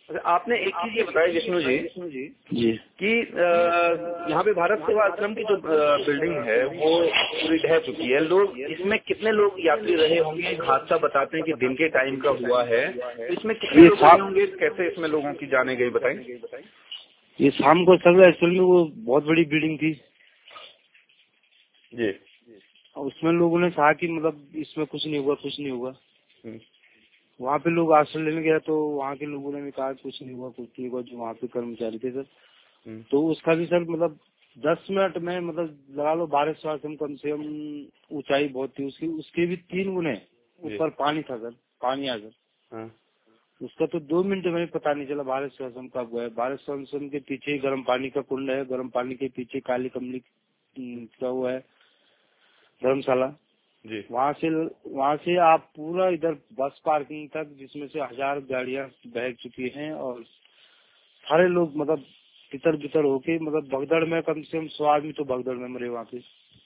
अच्छा, आपने एक चीज ये बताया विष्णु जी जी कि यहाँ पे भारत सेवा आश्रम की जो बिल्डिंग है वो पूरी ढह चुकी है। लोग इसमें कितने लोग यात्री रहे होंगे? एक हादसा बताते हैं कि दिन के टाइम का हुआ है, तो इसमें कितने लोग रहे होंगे? कैसे इसमें लोगों की जाने गई बताइए। ये शाम को सर एक्चुअल में वो बहुत बड़ी बिल्डिंग थी जी। उसमें लोगों ने कहा कि मतलब इसमें कुछ नहीं हुआ कुछ नहीं हुआ। वहाँ पे लोग आश्रय लेने गया तो वहाँ के लोगों ने भी कहा कुछ नहीं हुआ कुछ नहीं हुआ, जो वहाँ पे कर्मचारी थे सर। तो उसका भी सर मतलब 10 मिनट में मतलब लगा लो 1200 आश्रम कम से कम ऊंचाई बहुत थी उसकी, उसके भी 3 गुने ऊपर पानी था सर, पानी आ सर। उसका तो 2 मिनट में पता नहीं चला 1200 आश्रम कब गए। 1200 आश्रम के पीछे ही गर्म पानी का कुंड है, गर्म पानी के पीछे काली कमली का वो है धर्मशाला जी। वहाँ से आप पूरा इधर बस पार्किंग तक, जिसमें से 1000 गाड़ियां बह चुकी हैं और सारे लोग मतलब तितर बितर होके मतलब भगदड़ में कम से कम 100 आदमी तो भगदड़ में मरे वहाँ पे।